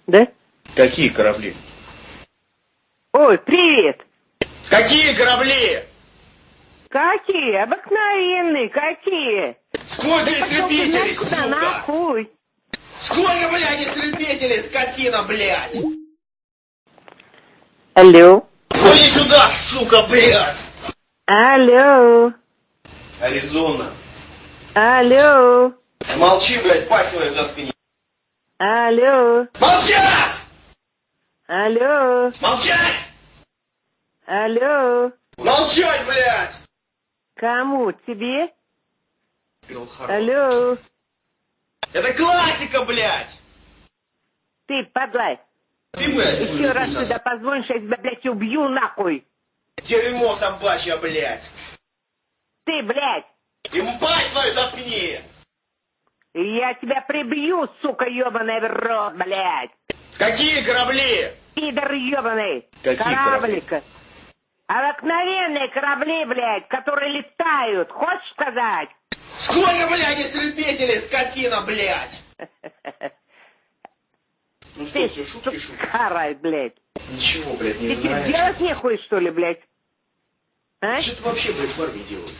Да? Какие корабли? Ой, привет! Какие корабли? Какие? Обыкновенные, какие? Сколько истребителей, Куда сука? нахуй? Сколько, блядь, истребителей, скотина, блядь? Алло? Иди сюда, сука, блядь! Алло? Аризона. Алло? Молчи, блядь, пасть свою заткни. Алло? Молчать! Алло? Молчать! Алло? Молчать, блядь! Кому? Тебе? Пилот-хорош. Алло? Это классика, блядь! Ты, подлай! Ты, блядь, Еще будешь раз писать. сюда позвонишь, я тебя, блядь, убью нахуй! Дерьмо собачье, блядь! Ты, блядь! И пасть свою заткни! Я тебя прибью, сука ебаная в рот, блядь! Какие корабли? Пидор ебаный! Какие Кораблика! Обыкновенные корабли, блядь, которые летают! Хочешь сказать? Сколько, блядь, истребителей, скотина, блядь? Ну что, Ты, все шутки шутки? Харай, блядь! Ничего, блядь, не Ты тебе знаешь. делать нехуй, что ли, блядь? А? Что ты вообще, блядь, в армии делаешь?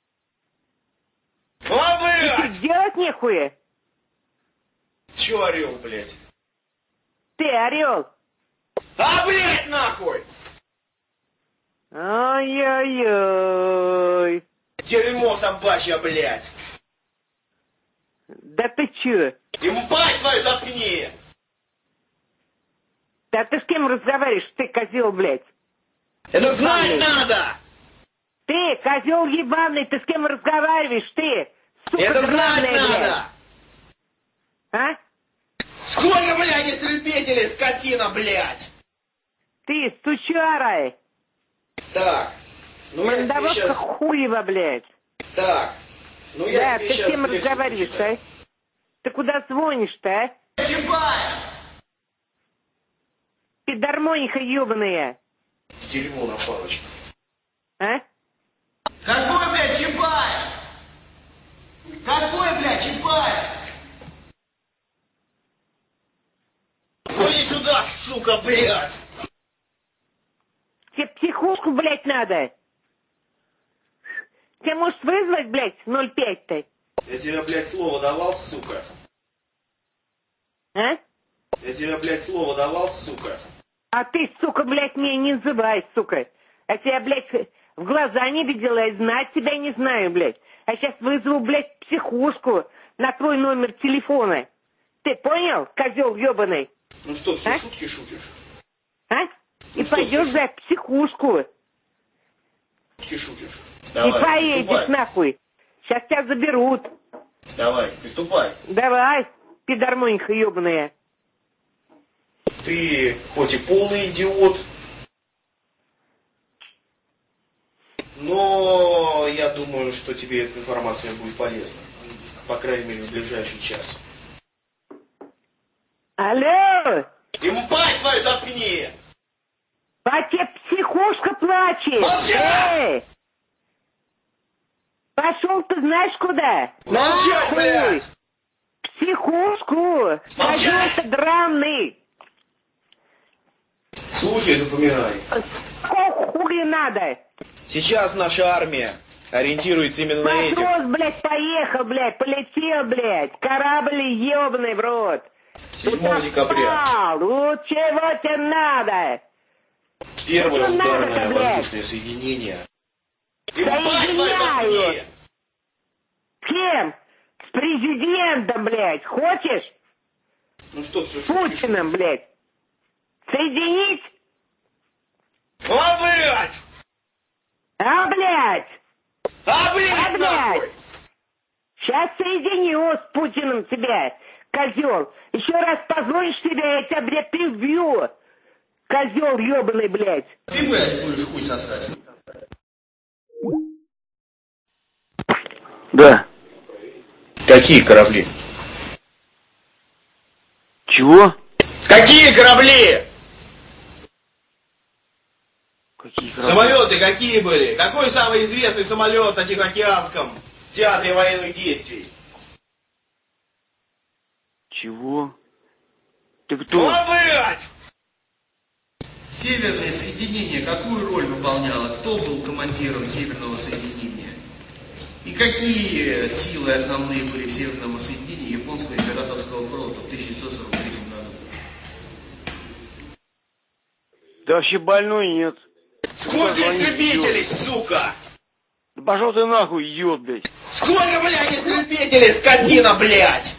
А, Ты блядь! делать нехуй? Чё орел, блядь? Ты, орел! А, блядь, нахуй! Ой-ой-ой! Дерьмо собачье, блядь! Да ты чё? Ему пасть свою заткни! Да ты с кем разговариваешь, ты, козел, блядь? Это знать Ебаный. надо! Ты, козел ебаный, ты с кем разговариваешь, ты? Сука Это знать драная, надо! блядь! А? Сколько, блядь, истребителей, скотина, блядь! Ты, сучара! Так, ну я тебе Мандавошка сейчас... хуева, блядь! Так, ну я Да, тебе ты с сейчас... кем разговариваешь, а? Ты куда звонишь-то, а? Чапаев! Пидормониха ебаная! Дерьмо на палочке. А? Какой, блядь, Чапаев? Какой, блядь, Чапаев? Иди сюда, сука, блядь! Тебе психушку, блядь, надо! Тебе может вызвать, блядь, 05-то? Я тебе, блядь, слово давал, сука. А? Я тебе, блядь, слово давал, сука. А ты, сука, блядь, меня не называй, сука. А тебя, блядь, в глаза не видела, я знать тебя не знаю, блядь. А сейчас вызову, блядь, психушку на твой номер телефона. Ты понял, козел ебаный? Ну что, все А? шутки шутишь? А? И Ну что, пойдешь, слушай. блядь, в психушку. Шутки шутишь? И Давай, поедешь приступай. нахуй. Сейчас тебя заберут. Давай, приступай. Давай, пидормониха ебаная. Ты хоть и полный идиот, но я думаю, что тебе эта информация будет полезна. По крайней мере, в ближайший час. Алло! Ему пасть свою заткни! А тебе психушка плачет! Молчать! Пошел ты знаешь куда? Молчать, Нахуй! блядь! Психушку! Молчать! Козел ты драный! Слушай, запоминай. Сколько хули надо? Сейчас наша армия ориентируется именно на этих. Матрос, блядь, поехал, блядь, полетел, блядь. Корабль ебаный в рот. 7 декабря. Вот чего тебе надо? Первое Что надо-то, ударное блядь? воздушное соединение. Ему пасть свою Соединяю. заткни! С кем? С президентом, блядь. Хочешь? Ну что, все С Путиным, блядь. Соединить? А, блядь! А, блядь! А, блядь, блядь! нахуй! Сейчас соединю с Путиным тебя, козел. Еще раз позвонишь тебя, я тебя, блядь, прибью. Козел ебаный, блядь. Ты, блядь, будешь хуй сосать. Да. Какие корабли? Чего? Какие корабли? Какие корабли? Самолеты какие были? Какой самый известный самолет на Тихоокеанском театре военных действий? Чего? Ты кто? Блядь! Северное соединение какую роль выполняло? Кто был командиром Северного соединения? И какие силы основные были в Северном соединении японского императорского флота в 1943 году? Ты вообще больной, нет? Сколько истребителей, сука? Да пошел ты нахуй, идиот, блядь. Сколько, блядь, истребителей, скотина, блядь?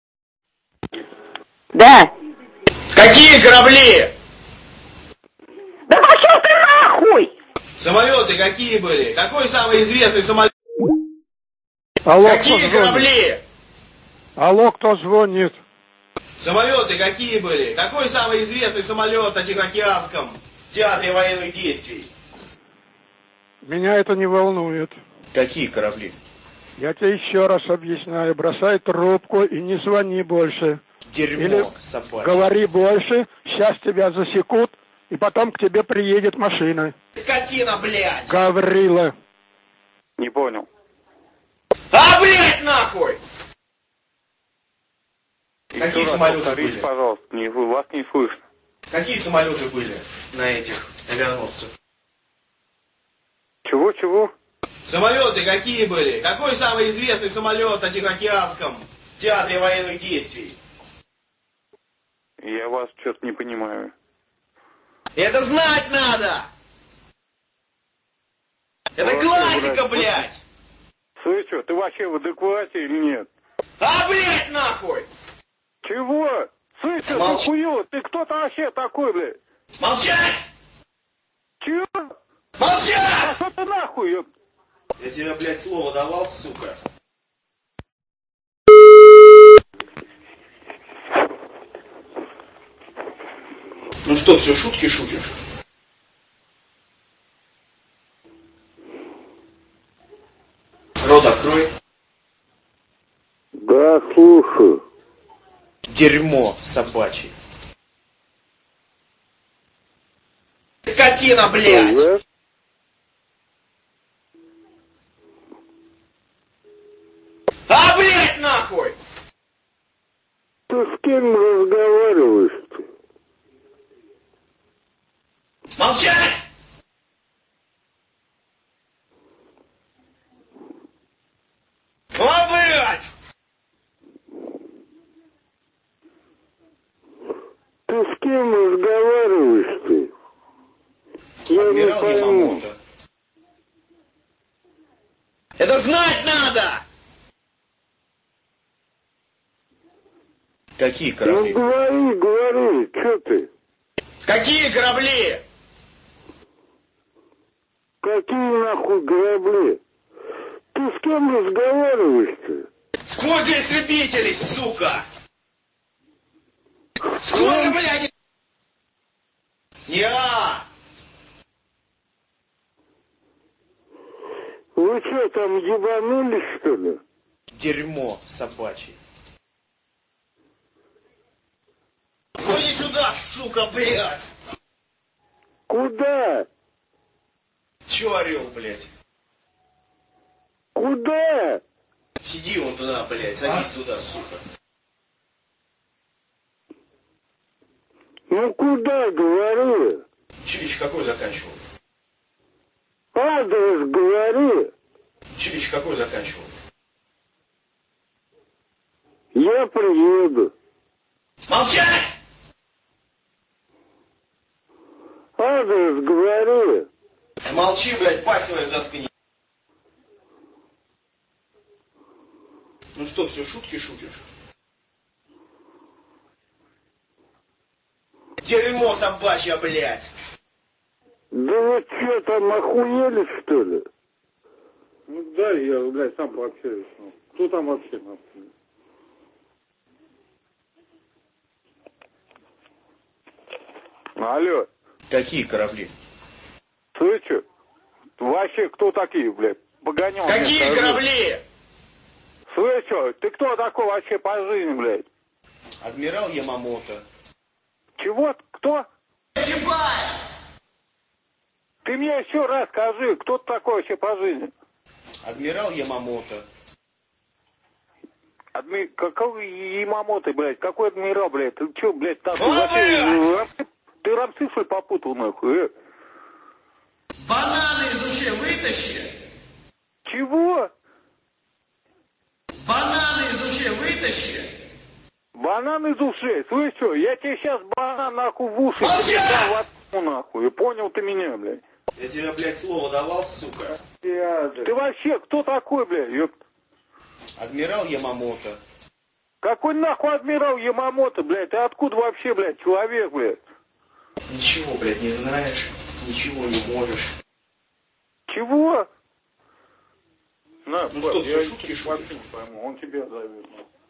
Да. Какие корабли? Да пошел ты нахуй! Самолеты какие были? Какой самый известный самолет? Алло, Какие кто звонит? корабли? Алло, кто звонит? Самолеты какие были? Какой самый известный самолет на Тихоокеанском театре военных действий? Меня это не волнует. Какие корабли? Я тебе еще раз объясняю. Бросай трубку и не звони больше. Дерьмо, Или собака. говори больше, сейчас тебя засекут, и потом к тебе приедет машина. Скотина, блядь! Гаврила. Не понял. А, блядь, нахуй! Еще Какие раз самолеты повторите, были? пожалуйста, вас не слышно. Какие самолеты были на этих авианосцах? Чего? Самолеты какие были? Какой самый известный самолет на Тихоокеанском театре военных действий? Я вас что-то не понимаю. Это знать надо! Это Вообще, классика, блядь, блядь! Слышь, что, ты вообще в адеквате или нет? А, блядь, нахуй! Чего? Слышь, ты Молчи. хуёв? Ты кто-то вообще такой, блядь? Молчать! Чего? Молчать! Пошел ты нахуй, ёп. Я тебе, блядь, слово давал, сука. Ну что, все шутки шутишь? Рот открой. Да, слушаю. Дерьмо собачье. Скотина, блядь! Я? А, блядь, нахуй! Ты с кем разговариваешь-то? Молчать! А, блядь! Ты с кем разговариваешь-то? Я не Адмирал пойму. Ямамото. Это знать надо! Какие Ну корабли? говори, что ты? Какие корабли? Какие нахуй корабли? Ты с кем разговариваешь-то? Сколько истребителей, сука? Сколько, блядь? Я! Вы что, там ебанулись, что ли? Дерьмо собачье. Иди сюда, сука, блядь! Куда? Чё орел, блядь? Куда? Сиди вон туда, блядь, садись туда, сука. Ну куда, говори? Училище какое заканчивал? Адрес говори. Училище какое заканчивал? Я приеду. Молчать! Адрес говори. Молчи, блядь, пасть свою заткни. Ну что, все шутки шутишь? Дерьмо собачье, блядь! Да вы что, там охуели, что ли? Ну да, я, блядь, сам пообщаюсь. Кто там вообще нахуй? Алло, Какие корабли? слышь, что? Вообще кто такие, блядь? Погонял. Какие корабли? Слышь, что? Ты кто такой вообще по жизни, блядь? Адмирал Ямамото. Чего? Кто? Чапаев! Ты мне еще раз скажи, кто ты такой вообще по жизни? Адмирал Ямамото. Какой Ямамото, блядь? Какой адмирал, блядь? Ты чё, блядь, там... Ты рамцифры попутал, нахуй, Бананы из ушей вытащи! Чего? Бананы из ушей вытащи! Банан из ушей? Слышь, что, я тебе сейчас банан, нахуй, в уши передам в отцу, нахуй. Понял ты меня, блядь? Я тебе, блядь, слово давал, сука. Ты вообще кто такой, блядь? Адмирал Ямамото. Какой нахуй адмирал Ямамото, блядь? Ты откуда вообще, блядь, человек, блядь? Ничего, блядь, не знаешь, ничего не можешь. Чего? На, Ну что, все шутки шутишь? Он тебя зовет.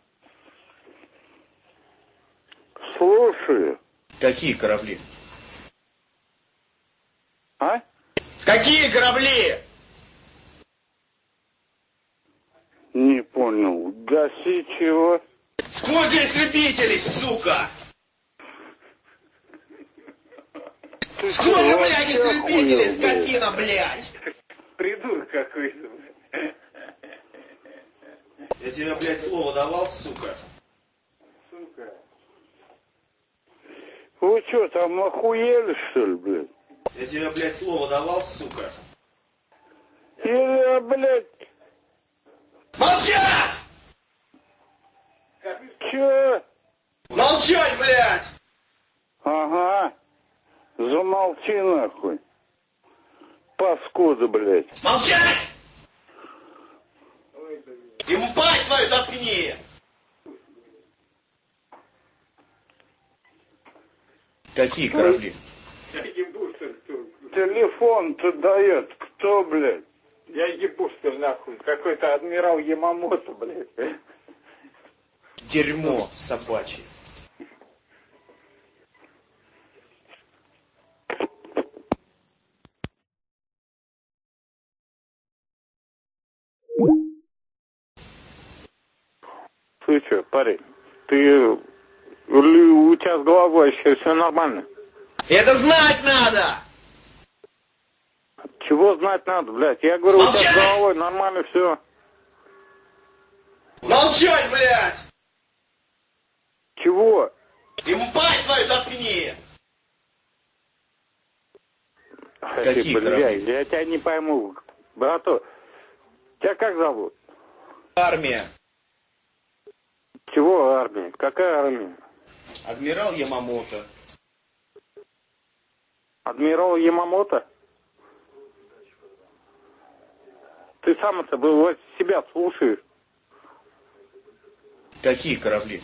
Слушай. Какие корабли? А? Какие корабли? Не понял. Гаси чего? Сколько истребителей, сука? Сколько, блядь, истребителей, скотина, блядь? Придурок какой-то, блядь. Я тебе, блядь, слово давал, сука. Сука. Вы что, там охуели, что ли, блядь? Я тебе, блядь, слово давал, сука. Или, блядь... Молчать! Чё? Молчать, блядь! Ага. Замолчи, нахуй. Паскуда, блядь. Молчать! И мать твою заткни! Какие корабли? Телефон-то дает. Кто, блядь? Я ебу, что ли, нахуй. Какой-то адмирал Ямамото, блядь. Дерьмо собачье. Ты что, парень? У тебя с головой еще все нормально? Это знать надо! Чего знать надо, блядь? Я говорю, Молчать! у тебя с головой нормально все. Молчать, блядь! Чего? И мать твою заткни! Какие блядь, корабли? я тебя не пойму. Брату, тебя как зовут? Армия. Чего армия? Какая армия? Адмирал Ямамото. Адмирал Ямамото? Ты сам это был себя слушаешь. Какие корабли?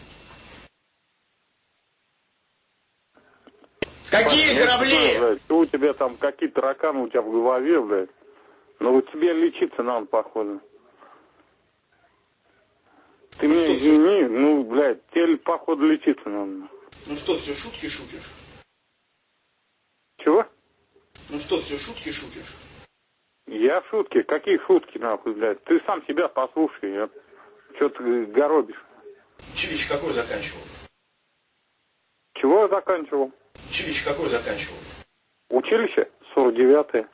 Какие корабли? Блядь, у тебя там какие тараканы у тебя в голове, блядь. Ну вот тебе лечиться надо, походу. Ты меня извини, ну, блядь, тебе, походу, лечиться надо. Ну что, все шутки шутишь? Чего? Ну что, все шутки шутишь? Я шутки? Какие шутки, нахуй, блядь? Ты сам себя послушай, что ты горобишь? Училище какое заканчивал? Чего я заканчивал? Училище какое заканчивал? Училище? 49-е.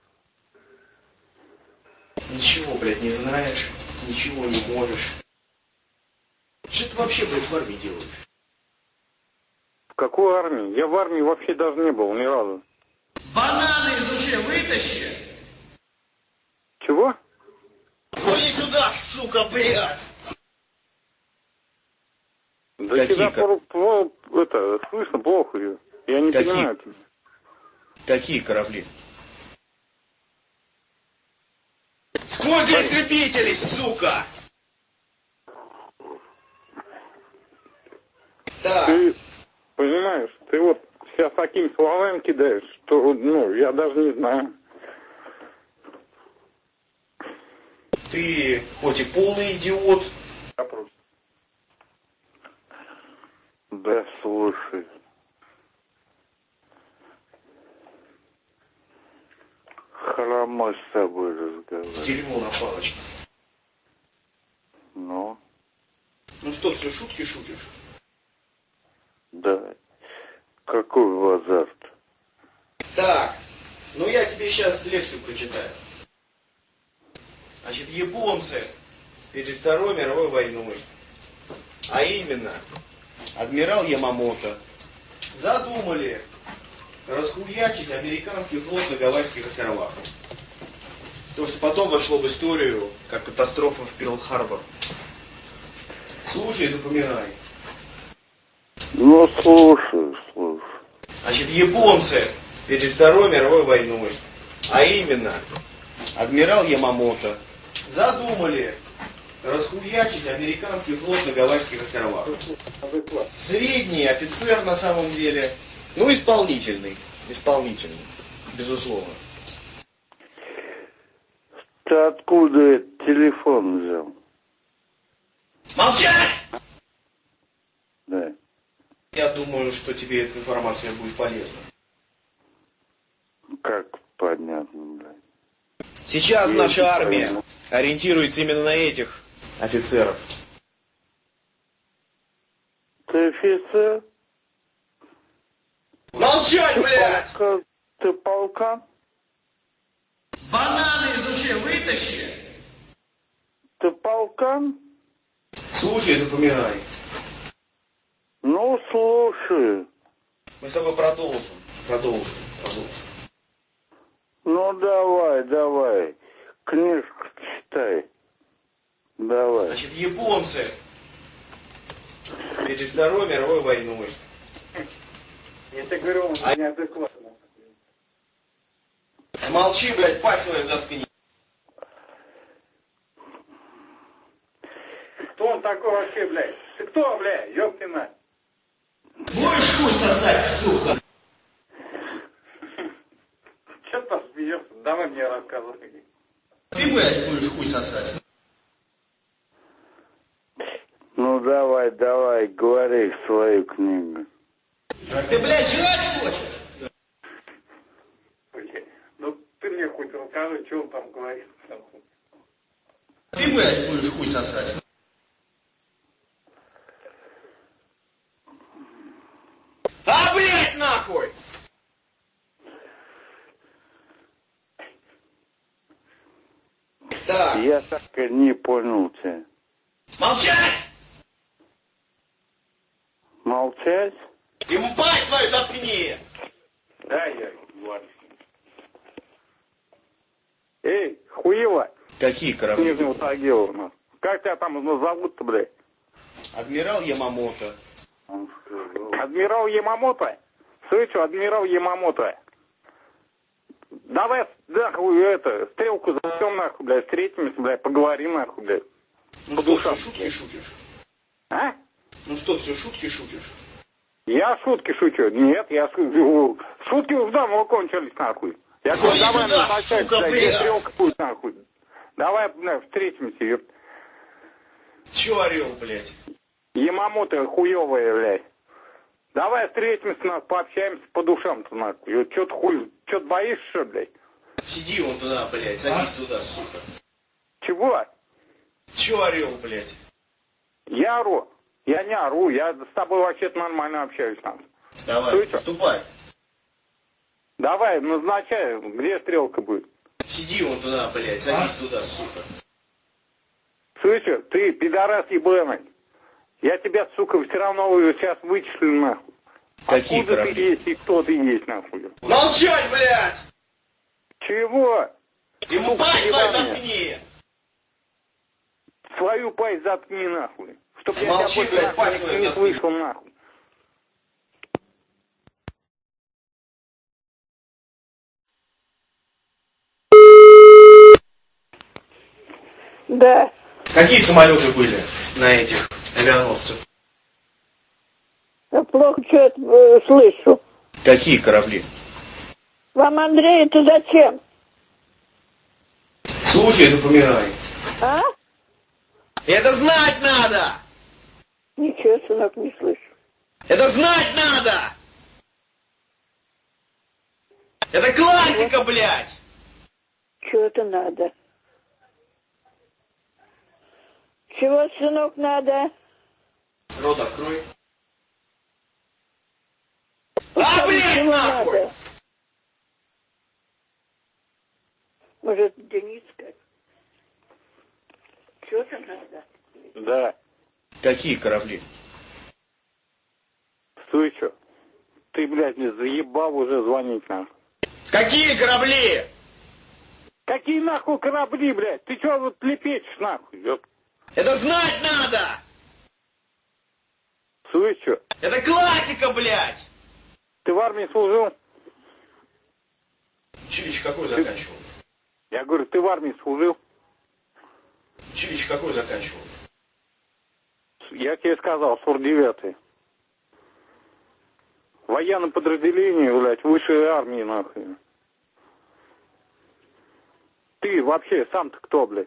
Ничего, блядь, не знаешь, ничего не можешь. Что ты вообще, блядь, в армии делаешь? В какой армии? Я в армии вообще даже не был ни разу. Бананы из ушей вытащи! Чего? Иди сюда, сука, блядь! Да Какие тебя это, слышно плохо. Я не понимаю. Какие корабли? Сколько истребителей, сука! Так. Ты понимаешь, ты вот сейчас такими словами кидаешь, что, ну, я даже не знаю. Ты хоть и полный идиот. Да, слушай. Хромой с тобой разговаривать. Дерьмо на палочке. Ну? Ну что, все шутки шутишь? Да. Какой в азарт? Так, ну я тебе сейчас лекцию прочитаю. Значит, японцы перед Второй мировой войной А именно, адмирал Ямамото задумали расхуячить американский флот на Гавайских островах. То, что потом вошло в историю как катастрофа в Перл-Харбор. Слушай, запоминай. Ну, слушай. Значит, японцы перед Второй мировой войной, а именно, адмирал Ямамото задумали расхуячить американский флот на Гавайских островах. Средний офицер на самом деле, ну исполнительный, безусловно. Ты откуда этот телефон взял? Молчать! Да. Я думаю, что тебе эта информация будет полезна. Как понятно, блядь. Сейчас Я наша не армия пойму. ориентируется именно на этих офицеров. Ты офицер? Молчать, блядь! Ты полкан? Бананы из ушей вытащи! Ты полкан? Слушай, запоминай. Ну, слушай. Мы с тобой продолжим. Ну, давай. Книжку читай. Давай. Значит, японцы перед Второй мировой войной. Я тебе говорю, он неадекватно. Молчи, блядь, пасть свою заткни. Кто он такой вообще, блядь? Ты кто, блядь? Ёбки мать. Будешь хуй сосать, сука! Че ты там смеешься? Давай мне рассказывай. Ты, блядь, будешь хуй сосать. Ну, давай, говори свою книгу. Ты, блядь, жрать хочешь? Блядь. Ну ты мне хоть расскажи, что он там говорит. Ты, блядь, будешь хуй сосать. А, блядь, нахуй! Так, Я так и не понял тебя. молчать! Молчать? Ему пасть свою заткни! Да, я говорю. Эй, хуево, Какие корабли? Нижнего Тагила у нас. Как тебя там зовут-то, блядь? Адмирал Ямамото. Адмирал Ямамото? Слышу, адмирал Ямамото. Давай, нахуй, стрелку зачем, нахуй, блядь, встретимся, блядь, поговорим, нахуй, блядь. Ну что, все шутки шутишь? А? Ну что, все шутки шутишь? Я шутки шучу. Нет, шутки уже давно кончились, нахуй. Я говорю, иди давай сюда, назначай, сука, блядь, блядь. где стрелка будет, нахуй. Давай, блядь, встретимся, ёпт. Че орел, блядь? Ямамото хуёвая, блядь. Давай встретимся, нахуй, пообщаемся по душам-то, нахуй. Чё ты хуй, чё ты боишься, что, блядь? Сиди вон туда, блядь, садись туда, сука. Чего? Че орел, блядь? Я ору. Я не ору, я с тобой вообще-то нормально общаюсь, нахуй. Давай, Слышишь? ступай. Давай, назначай, где стрелка будет. Сиди вон туда, блядь, садись туда, сука. Слышишь, ты пидорас ебаный. Я тебя, сука, все равно сейчас вычислю, нахуй. Какие Откуда корабли? ты есть и кто ты есть, нахуй? Молчать, блядь! Чего? Ему Сука, пасть свою ебаная. заткни! Свою пасть заткни, нахуй. Чтоб я Молчи, тебя больше, блядь, нахуй, пасть свою не заткни. слышал, нахуй. Да. Какие самолеты были на этих авианосцах? Я плохо что-то слышу. Какие корабли? Вам, Андрей, это зачем? Слушай, запоминай. А? Это знать надо! Ничего, сынок, не слышу. Это знать надо! Это классика, блядь! Чего это надо? Чего, сынок, надо? Рот открой. А, блядь, Чего нахуй! надо? Может, Дениска? Чего-то надо? Да. Какие корабли? Слышь, ты, блядь, мне заебал уже звонить нам. Какие корабли? Какие нахуй корабли, блядь? Ты чё вот лепечешь нахуй, ёп? Это знать надо! Слышь, Это классика, блядь! ты в армии служил? Училище какое заканчивал? Я говорю, ты в армии служил? Училище какое заканчивал? Я тебе сказал, 49-й. Военное подразделение, блядь, высшей армии, нахуй. Ты вообще сам-то кто, блядь?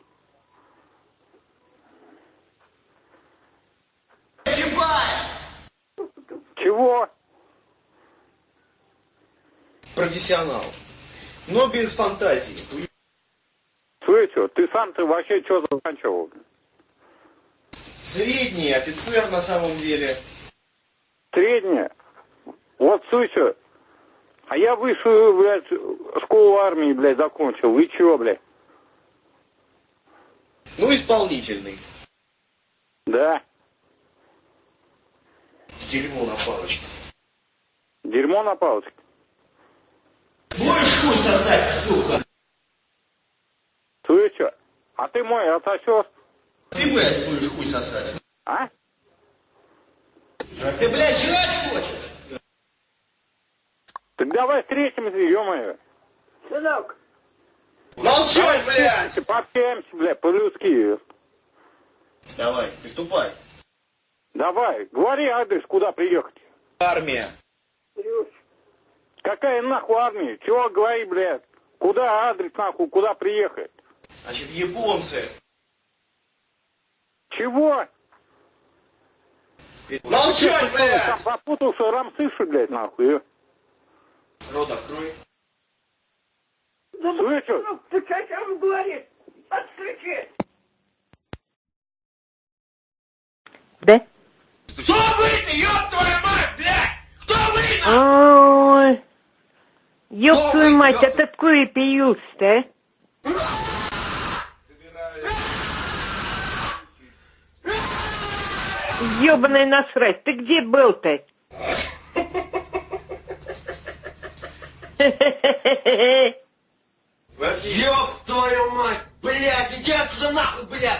Чего? Профессионал. Но без фантазии. Слышь, ты сам-то вообще что заканчивал? Средний офицер на самом деле. Средняя? Вот, слышь, а я высшую, блядь, школу армии, блядь, закончил. И чё, блядь? Ну, исполнительный. Да. Дерьмо на палочке. Дерьмо на палочке? Будешь хуй сосать, сука! Слышь, а ты мой отсосёшь? Ты, блядь, будешь хуй сосать. А? Ты, блядь, жрать хочешь? Так давай встретимся, ё-моё. Сынок, Молчать, блядь! Пообщаемся, блядь, по-людски. Давай, приступай. Давай, говори адрес, куда приехать. Армия. Какая нахуй армия? Чего говори, блядь? Куда адрес, нахуй, куда приехать? Значит, японцы. Чего? Молчать, Там блядь! попутался рамсыши, блядь, нахуй. Рот открой. Слышишь? ты о чем говоришь? Отключи! Да? Кто вы ты, ёб твою мать, блядь? Кто вы, Ой, ёб Кто твою вы, мать, ёб а ты откуда появился-то, а? Ёбаный насрать, ты где был-то? Ёб твою мать, блядь, иди отсюда нахуй, блядь!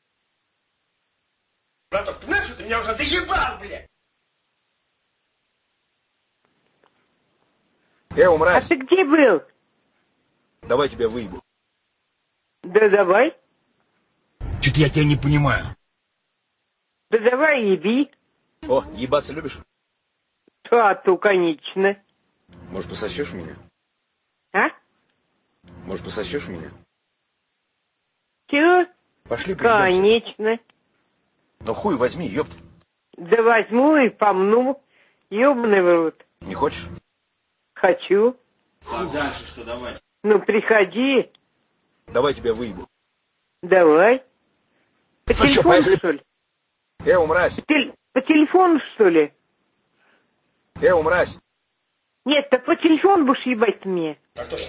Браток, ты знаешь, что ты меня уже доебал, блядь? А мразь, ты где был? давай тебя выебу. Да давай. Чё-то я тебя не понимаю. Да давай еби. О, ебаться любишь? А то, конечно. Может, пососешь меня? А? Может, пососешь меня? Чего? Пошли, поебемся. Конечно. Ну хуй возьми, ёпт. Да возьму и помну. Ёбаный в рот. Не хочешь? Хочу. А дальше что, давай? Ну, приходи. Давай тебя выебу. Давай. По Ну что, телефону, поехали? что ли? Мразь. По телефону, что ли? Мразь. Нет, так по телефону будешь ебать мне. Так точно.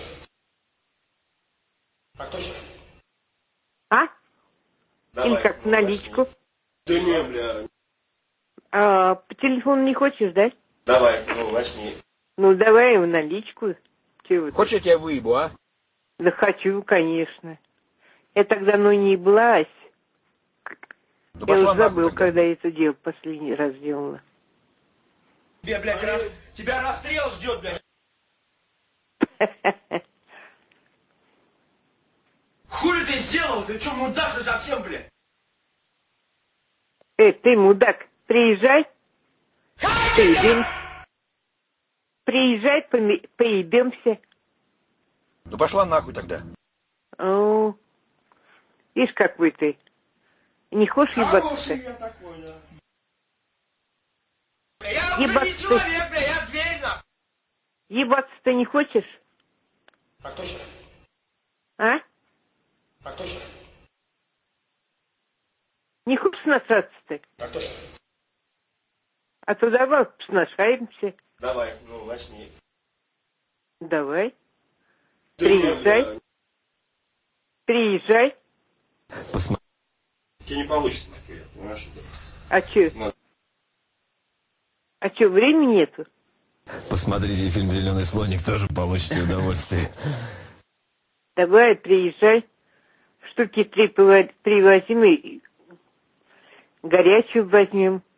Так точно. А? Давай. Или как, наличку? Да не, бля. А, по телефону не хочешь, да? Давай, ну, возьми. Ну, давай в наличку. Чего ты? Хочешь, я тебя выебу, а? Да хочу, конечно. Я так давно не еблась. Ну, Я пошла уже нахуй забыл, тогда. когда я это дело последний раз делала. Тебе, блядь, тебя расстрел ждет, блядь. Хули ты сделал? Ты что, мудак же совсем, блядь? Ты, мудак, приезжай. Поебемся. Приезжай, поебемся. Ну, пошла нахуй тогда. О, видишь, какой ты. Не хочешь ебаться? я такой, да. Бля, я уже Ебать не ты. человек, бля, я зверь, нахуй. Ебаться-то не хочешь? Так точно. А? Так точно. Не хочешь сношаться-то? Так точно. А то давай сношаемся. Давай, ну, возьми. Давай. Да не, Приезжай. бля. Приезжай. Тебе не получится, понимаешь? А чё? А чё, времени нету? Посмотрите фильм «Зеленый слоник», тоже получите удовольствие. Давай, приезжай. Штуки 3 привозим и горячую возьмем.